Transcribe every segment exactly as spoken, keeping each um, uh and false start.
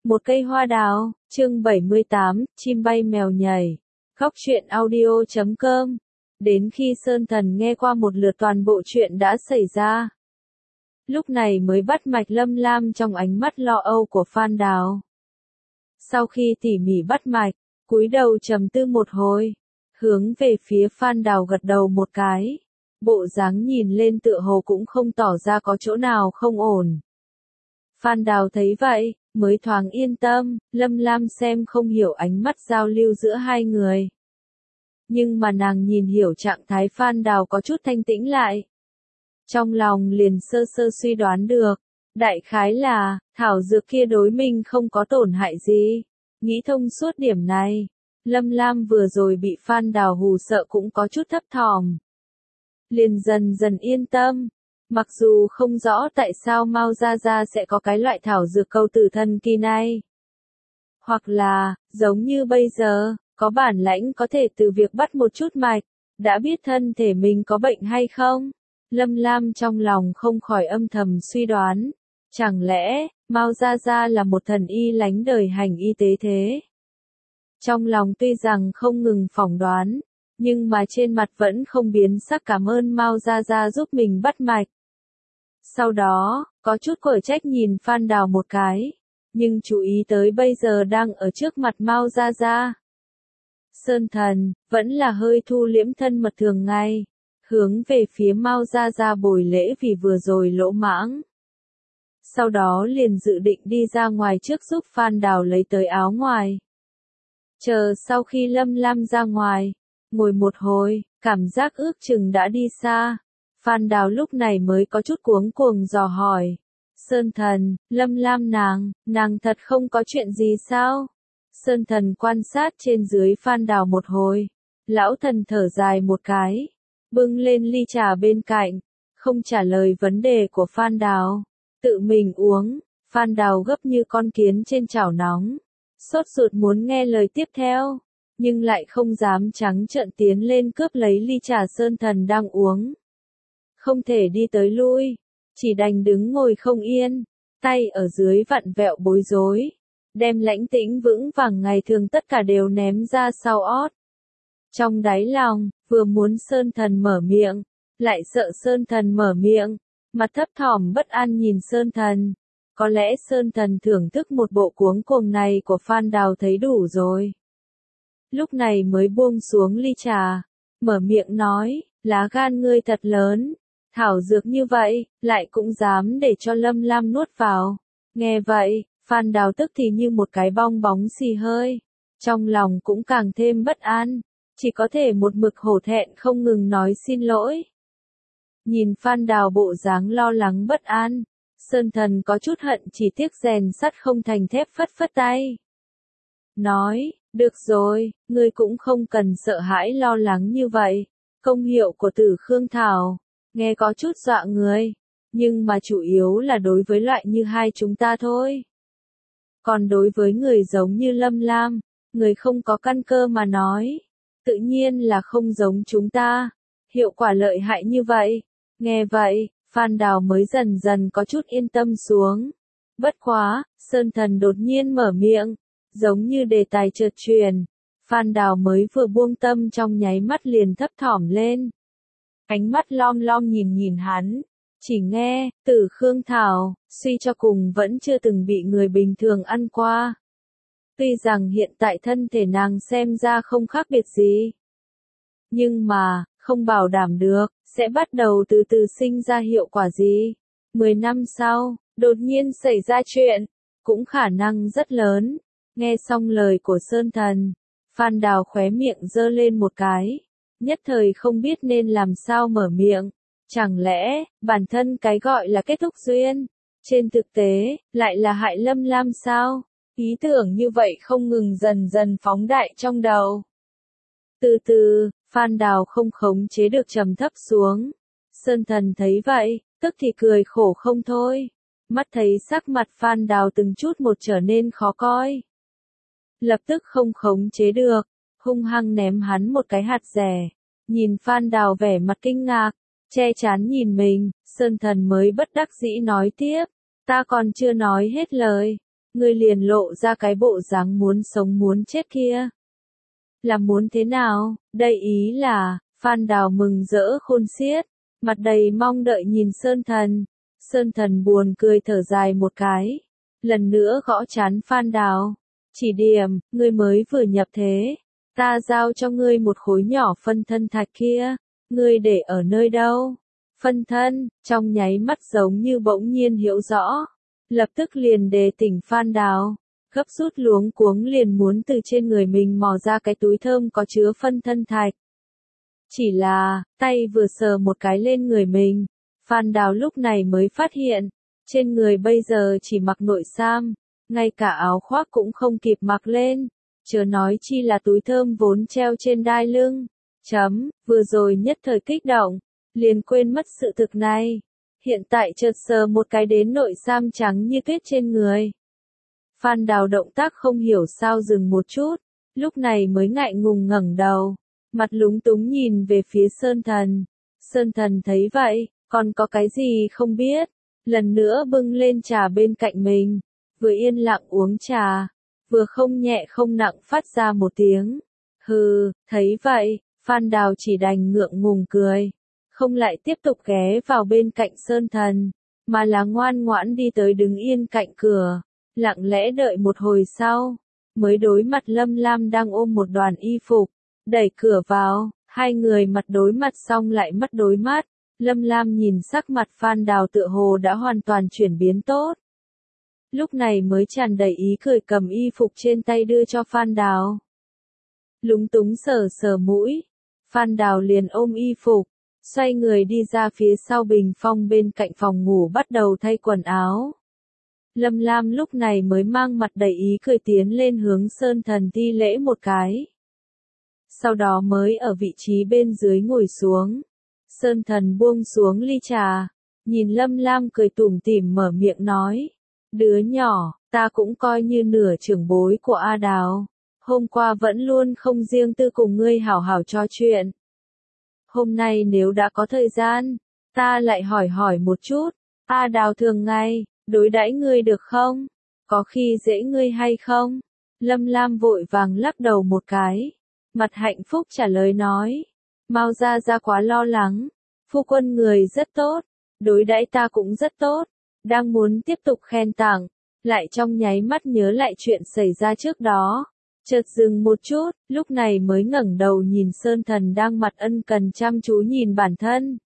Một cây hoa đào, chương bảy mươi tám, chim bay mèo nhảy. Góc truyện audio chấm com. Đến khi Sơn Thần nghe qua một lượt toàn bộ chuyện đã xảy ra, lúc này mới bắt mạch Lâm Lam trong ánh mắt lo âu của Phan Đào. Sau khi tỉ mỉ bắt mạch, cúi đầu trầm tư một hồi, hướng về phía Phan Đào gật đầu một cái. Bộ dáng nhìn lên tựa hồ cũng không tỏ ra có chỗ nào không ổn. Phan Đào thấy vậy, mới thoáng yên tâm. Lâm Lam xem không hiểu ánh mắt giao lưu giữa hai người. Nhưng mà nàng nhìn hiểu trạng thái Phan Đào có chút thanh tĩnh lại. Trong lòng liền sơ sơ suy đoán được, đại khái là, thảo dược kia đối mình không có tổn hại gì. Nghĩ thông suốt điểm này, Lâm Lam vừa rồi bị Phan Đào hù sợ cũng có chút thấp thỏm. Liền dần dần yên tâm. Mặc dù không rõ tại sao Mao Gia Gia sẽ có cái loại thảo dược câu tử thần kỳ này. Hoặc là, giống như bây giờ, có bản lãnh có thể từ việc bắt một chút mạch, đã biết thân thể mình có bệnh hay không. Lâm Lam trong lòng không khỏi âm thầm suy đoán. Chẳng lẽ, Mao Gia Gia là một thần y lánh đời hành y tế thế? Trong lòng tuy rằng không ngừng phỏng đoán, nhưng mà trên mặt vẫn không biến sắc cảm ơn Mao Gia Gia giúp mình bắt mạch. Sau đó, có chút quở trách nhìn Phan Đào một cái, nhưng chú ý tới bây giờ đang ở trước mặt Mao Gia Gia. Sơn Thần, vẫn là hơi thu liễm thân mật thường ngày, hướng về phía Mao Gia Gia bồi lễ vì vừa rồi lỗ mãng. Sau đó liền dự định đi ra ngoài trước giúp Phan Đào lấy tới áo ngoài. Chờ sau khi Lâm Lam ra ngoài, ngồi một hồi, cảm giác ước chừng đã đi xa. Phan Đào lúc này mới có chút cuống cuồng dò hỏi. Sơn Thần, Lâm Lam nàng, nàng thật không có chuyện gì sao? Sơn Thần quan sát trên dưới Phan Đào một hồi. Lão thần thở dài một cái, bưng lên ly trà bên cạnh, không trả lời vấn đề của Phan Đào. Tự mình uống. Phan Đào gấp như con kiến trên chảo nóng, sốt ruột muốn nghe lời tiếp theo, nhưng lại không dám trắng trợn tiến lên cướp lấy ly trà Sơn Thần đang uống. Không thể đi tới lui, chỉ đành đứng ngồi không yên, tay ở dưới vặn vẹo bối rối, đem lãnh tĩnh vững vàng ngày thường tất cả đều ném ra sau ót. Trong đáy lòng, vừa muốn Sơn Thần mở miệng, lại sợ Sơn Thần mở miệng, mặt thấp thỏm bất an nhìn Sơn Thần. Có lẽ Sơn Thần thưởng thức một bộ cuống cuồng này của Phan Đào thấy đủ rồi. Lúc này mới buông xuống ly trà, mở miệng nói, lá gan ngươi thật lớn. Thảo dược như vậy, lại cũng dám để cho Lâm Lam nuốt vào. Nghe vậy, Phan Đào tức thì như một cái bong bóng xì hơi. Trong lòng cũng càng thêm bất an, chỉ có thể một mực hổ thẹn không ngừng nói xin lỗi. Nhìn Phan Đào bộ dáng lo lắng bất an, Sơn Thần có chút hận chỉ tiếc rèn sắt không thành thép phất phất tay. Nói, được rồi, ngươi cũng không cần sợ hãi lo lắng như vậy. Công hiệu của Tử Khương Thảo, nghe có chút dọa người, nhưng mà chủ yếu là đối với loại như hai chúng ta thôi. Còn đối với người giống như Lâm Lam, người không có căn cơ mà nói, tự nhiên là không giống chúng ta. Hiệu quả lợi hại như vậy. Nghe vậy, Phan Đào mới dần dần có chút yên tâm xuống. Bất quá, Sơn Thần đột nhiên mở miệng, giống như đề tài chợt truyền. Phan Đào mới vừa buông tâm trong nháy mắt liền thấp thỏm lên. Ánh mắt lom lom nhìn nhìn hắn, chỉ nghe, Tử Khương Thảo, suy cho cùng vẫn chưa từng bị người bình thường ăn qua. Tuy rằng hiện tại thân thể nàng xem ra không khác biệt gì, nhưng mà, không bảo đảm được, sẽ bắt đầu từ từ sinh ra hiệu quả gì. Mười năm sau, đột nhiên xảy ra chuyện, cũng khả năng rất lớn. Nghe xong lời của Sơn Thần, Phan Đào khóe miệng giơ lên một cái, nhất thời không biết nên làm sao mở miệng. Chẳng lẽ, bản thân cái gọi là kết thúc duyên, trên thực tế, lại là hại Lâm Lam sao? Ý tưởng như vậy không ngừng dần dần phóng đại trong đầu. Từ từ, Phan Đào không khống chế được trầm thấp xuống. Sơn Thần thấy vậy, tức thì cười khổ không thôi. Mắt thấy sắc mặt Phan Đào từng chút một trở nên khó coi. Lập tức không khống chế được, hung hăng ném hắn một cái hạt rẻ. Nhìn Phan Đào vẻ mặt kinh ngạc, che chắn nhìn mình, Sơn Thần mới bất đắc dĩ nói tiếp. Ta còn chưa nói hết lời. ngươi liền lộ ra cái bộ dáng muốn sống muốn chết kia. Là muốn thế nào, đây ý là, Phan Đào mừng rỡ khôn xiết, mặt đầy mong đợi nhìn Sơn Thần. Sơn Thần buồn cười thở dài một cái, lần nữa gõ trán Phan Đào. Chỉ điểm, ngươi mới vừa nhập thế, ta giao cho ngươi một khối nhỏ phân thân thạch kia, ngươi để ở nơi đâu? Phân thân, trong nháy mắt giống như bỗng nhiên hiểu rõ, lập tức liền đề tỉnh Phan Đào, gấp rút luống cuống liền muốn từ trên người mình mò ra cái túi thơm có chứa phân thân thạch. Chỉ là, tay vừa sờ một cái lên người mình, Phan Đào lúc này mới phát hiện, trên người bây giờ chỉ mặc nội sam, ngay cả áo khoác cũng không kịp mặc lên, chớ nói chi là túi thơm vốn treo trên đai lưng. Chấm, vừa rồi nhất thời kích động, liền quên mất sự thực này. Hiện tại chợt sờ một cái đến nội sam trắng như tuyết trên người. Phan Đào động tác không hiểu sao dừng một chút, lúc này mới ngại ngùng ngẩng đầu, mặt lúng túng nhìn về phía Sơn Thần. Sơn Thần thấy vậy, còn có cái gì không biết, lần nữa bưng lên trà bên cạnh mình, vừa yên lặng uống trà, vừa không nhẹ không nặng phát ra một tiếng. Hừ, thấy vậy, Phan Đào chỉ đành ngượng ngùng cười, không lại tiếp tục ghé vào bên cạnh Sơn Thần, mà là ngoan ngoãn đi tới đứng yên cạnh cửa, lặng lẽ đợi một hồi sau, mới đối mặt Lâm Lam đang ôm một đoàn y phục, đẩy cửa vào, hai người mặt đối mặt xong lại mắt đối mắt, Lâm Lam nhìn sắc mặt Phan Đào tựa hồ đã hoàn toàn chuyển biến tốt. Lúc này mới tràn đầy ý cười cầm y phục trên tay đưa cho Phan Đào. Lúng túng sờ sờ mũi, Phan Đào liền ôm y phục, xoay người đi ra phía sau bình phong bên cạnh phòng ngủ bắt đầu thay quần áo. Lâm Lam lúc này mới mang mặt đầy ý cười tiến lên hướng Sơn Thần thi lễ một cái. Sau đó mới ở vị trí bên dưới ngồi xuống. Sơn Thần buông xuống ly trà, nhìn Lâm Lam cười tủm tỉm mở miệng nói. Đứa nhỏ, ta cũng coi như nửa trưởng bối của A Đào. Hôm qua vẫn luôn không riêng tư cùng ngươi hảo hảo trò chuyện. Hôm nay nếu đã có thời gian, ta lại hỏi hỏi một chút, A Đào thường ngày, đối đãi ngươi được không? Có khi dễ ngươi hay không? Lâm Lam vội vàng lắc đầu một cái, mặt hạnh phúc trả lời nói, Mao gia gia quá lo lắng, phu quân người rất tốt, đối đãi ta cũng rất tốt, đang muốn tiếp tục khen tặng, lại trong nháy mắt nhớ lại chuyện xảy ra trước đó. Chợt dừng một chút, lúc này mới ngẩng đầu nhìn Sơn Thần đang mặt ân cần chăm chú nhìn bản thân.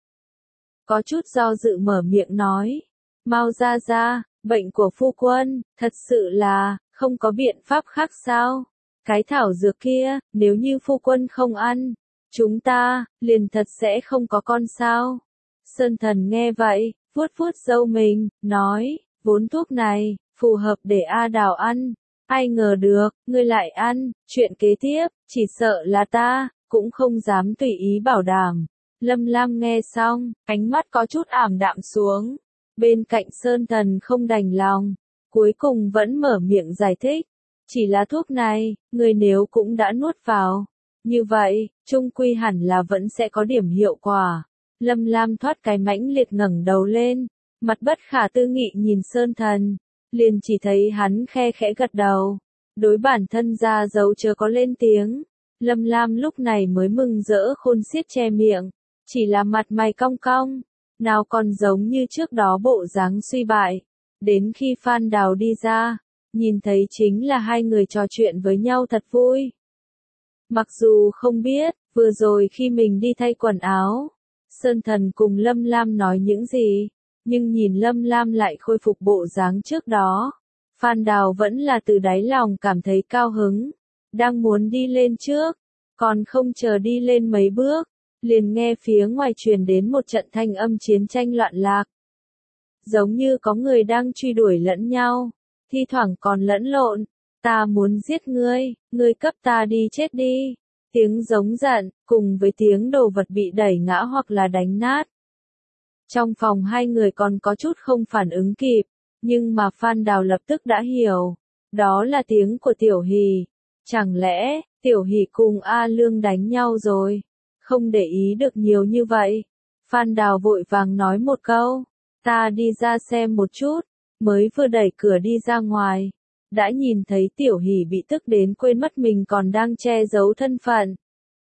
Có chút do dự mở miệng nói, Mao gia gia, bệnh của phu quân, thật sự là, không có biện pháp khác sao? Cái thảo dược kia, nếu như phu quân không ăn, chúng ta, liền thật sẽ không có con sao? Sơn Thần nghe vậy, vuốt vuốt râu mình, nói, vốn thuốc này, phù hợp để A Đào ăn. Ai ngờ được, ngươi lại ăn, chuyện kế tiếp, chỉ sợ là ta, cũng không dám tùy ý bảo đảm. Lâm Lam nghe xong, ánh mắt có chút ảm đạm xuống. Bên cạnh Sơn Thần không đành lòng, cuối cùng vẫn mở miệng giải thích. Chỉ là thuốc này, người nếu cũng đã nuốt vào. Như vậy, chung quy hẳn là vẫn sẽ có điểm hiệu quả. Lâm Lam thoát cái mãnh liệt ngẩng đầu lên, mặt bất khả tư nghị nhìn Sơn Thần. Liền chỉ thấy hắn khe khẽ gật đầu, đối bản thân ra dấu chớ có lên tiếng. Lâm Lam lúc này mới mừng rỡ khôn xiết che miệng, chỉ là mặt mày cong cong, nào còn giống như trước đó bộ dáng suy bại. Đến khi Phan Đào đi ra, nhìn thấy chính là hai người trò chuyện với nhau thật vui. Mặc dù không biết, vừa rồi khi mình đi thay quần áo, Sơn Thần cùng Lâm Lam nói những gì. Nhưng nhìn Lâm Lam lại khôi phục bộ dáng trước đó, Phan Đào vẫn là từ đáy lòng cảm thấy cao hứng, đang muốn đi lên trước, còn không chờ đi lên mấy bước, liền nghe phía ngoài truyền đến một trận thanh âm chiến tranh loạn lạc. Giống như có người đang truy đuổi lẫn nhau, thi thoảng còn lẫn lộn, ta muốn giết ngươi, ngươi cấp ta đi chết đi, tiếng giống giận, cùng với tiếng đồ vật bị đẩy ngã hoặc là đánh nát. Trong phòng hai người còn có chút không phản ứng kịp, nhưng mà Phan Đào lập tức đã hiểu, đó là tiếng của Tiểu Hỷ. Chẳng lẽ, Tiểu Hỷ cùng A Lương đánh nhau rồi? Không để ý được nhiều như vậy. Phan Đào vội vàng nói một câu, ta đi ra xem một chút, mới vừa đẩy cửa đi ra ngoài. đã nhìn thấy Tiểu Hỷ bị tức đến quên mất mình còn đang che giấu thân phận.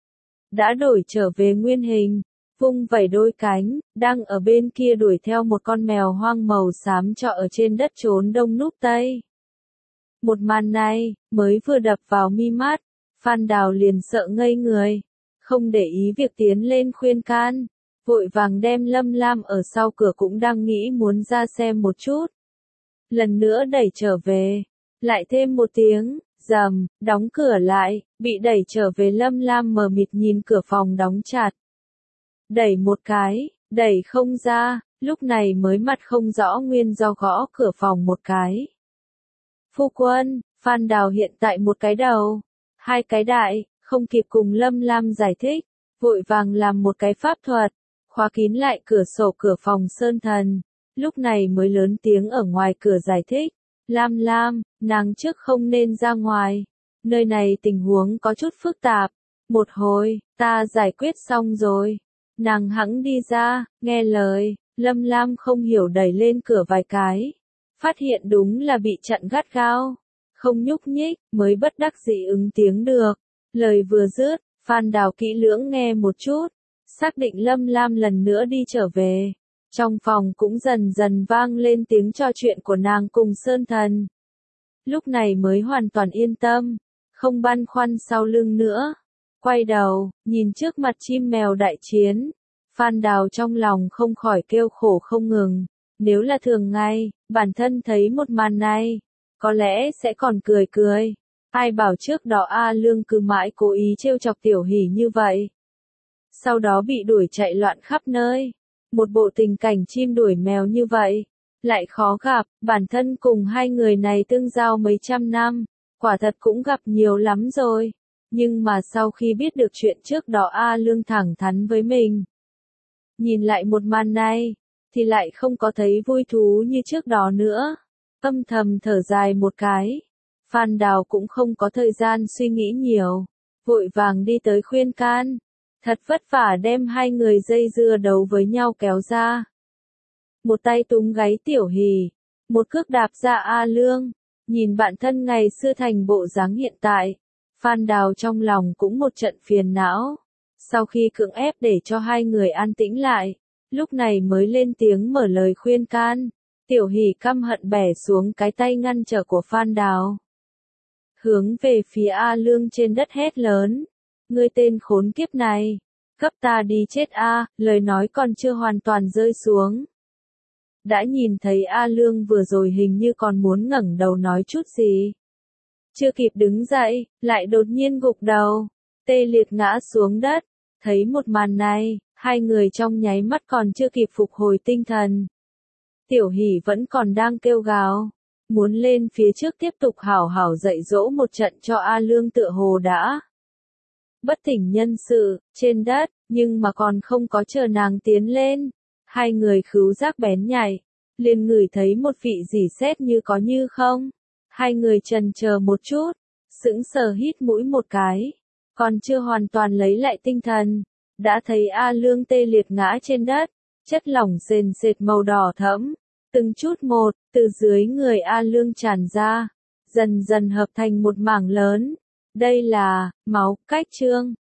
Đã đổi trở về nguyên hình, vung vẩy đôi cánh, đang ở bên kia đuổi theo một con mèo hoang màu xám trọ ở trên đất trốn đông núp tây. Một màn này, mới vừa đập vào mi mắt, Phan Đào liền sợ ngây người, không để ý việc tiến lên khuyên can, vội vàng đem Lâm Lam ở sau cửa cũng đang nghĩ muốn ra xem một chút. Lần nữa đẩy trở về, lại thêm một tiếng, rầm, đóng cửa lại, bị đẩy trở về Lâm Lam mờ mịt nhìn cửa phòng đóng chặt. Đẩy một cái, đẩy không ra, lúc này mới mặt không rõ nguyên do gõ cửa phòng một cái. Phu quân, Phan Đào hiện tại một cái đầu, hai cái đại, không kịp cùng Lâm Lam giải thích, vội vàng làm một cái pháp thuật, khóa kín lại cửa sổ cửa phòng sơn thần, lúc này mới lớn tiếng ở ngoài cửa giải thích, Lam Lam, nàng trước không nên ra ngoài, nơi này tình huống có chút phức tạp, một hồi, ta giải quyết xong rồi, nàng hẵng đi ra, nghe lời, Lâm Lam không hiểu đẩy lên cửa vài cái, phát hiện đúng là bị chặn gắt gao, không nhúc nhích, mới bất đắc dĩ ứng tiếng được, lời vừa dứt, Phan Đào kỹ lưỡng nghe một chút, xác định Lâm Lam lần nữa đi trở về. Trong phòng cũng dần dần vang lên tiếng trò chuyện của nàng cùng Sơn Thần. Lúc này mới hoàn toàn yên tâm, không băn khoăn sau lưng nữa. Quay đầu, nhìn trước mặt chim mèo đại chiến. Phan Đào trong lòng không khỏi kêu khổ không ngừng. Nếu là thường ngày, bản thân thấy một màn này, có lẽ sẽ còn cười cười. Ai bảo trước đó A Lương cứ mãi cố ý trêu chọc Tiểu Hỷ như vậy. Sau đó bị đuổi chạy loạn khắp nơi. Một bộ tình cảnh chim đuổi mèo như vậy, lại khó gặp, bản thân cùng hai người này tương giao mấy trăm năm, quả thật cũng gặp nhiều lắm rồi. Nhưng mà sau khi biết được chuyện trước đó A Lương thẳng thắn với mình, nhìn lại một màn này, thì lại không có thấy vui thú như trước đó nữa. Âm thầm thở dài một cái, Phan Đào cũng không có thời gian suy nghĩ nhiều, vội vàng đi tới khuyên can. Thật vất vả đem hai người dây dưa đấu với nhau kéo ra. Một tay túm gáy Tiểu Hỷ, một cước đạp ra A Lương, nhìn bạn thân ngày xưa thành bộ dáng hiện tại, Phan Đào trong lòng cũng một trận phiền não. Sau khi cưỡng ép để cho hai người an tĩnh lại, lúc này mới lên tiếng mở lời khuyên can, Tiểu Hỷ căm hận bẻ xuống cái tay ngăn trở của Phan Đào. Hướng về phía A Lương trên đất hét lớn. Ngươi tên khốn kiếp này, cấp ta đi chết a, lời nói còn chưa hoàn toàn rơi xuống. Đã nhìn thấy A Lương vừa rồi hình như còn muốn ngẩng đầu nói chút gì. Chưa kịp đứng dậy, lại đột nhiên gục đầu, tê liệt ngã xuống đất. Thấy một màn này, hai người trong nháy mắt còn chưa kịp phục hồi tinh thần. Tiểu Hỷ vẫn còn đang kêu gào, muốn lên phía trước tiếp tục hảo hảo dạy dỗ một trận cho A Lương tựa hồ đã bất tỉnh nhân sự, trên đất, nhưng mà còn không có chờ nàng tiến lên. Hai người khứu giác bén nhạy, liền ngửi thấy một vị rỉ sét như có như không. Hai người chần chờ một chút, sững sờ hít mũi một cái, còn chưa hoàn toàn lấy lại tinh thần, đã thấy A Lương tê liệt ngã trên đất, chất lỏng sền sệt màu đỏ thẫm, từng chút một, từ dưới người A Lương tràn ra, dần dần hợp thành một mảng lớn. Đây là máu cách trương.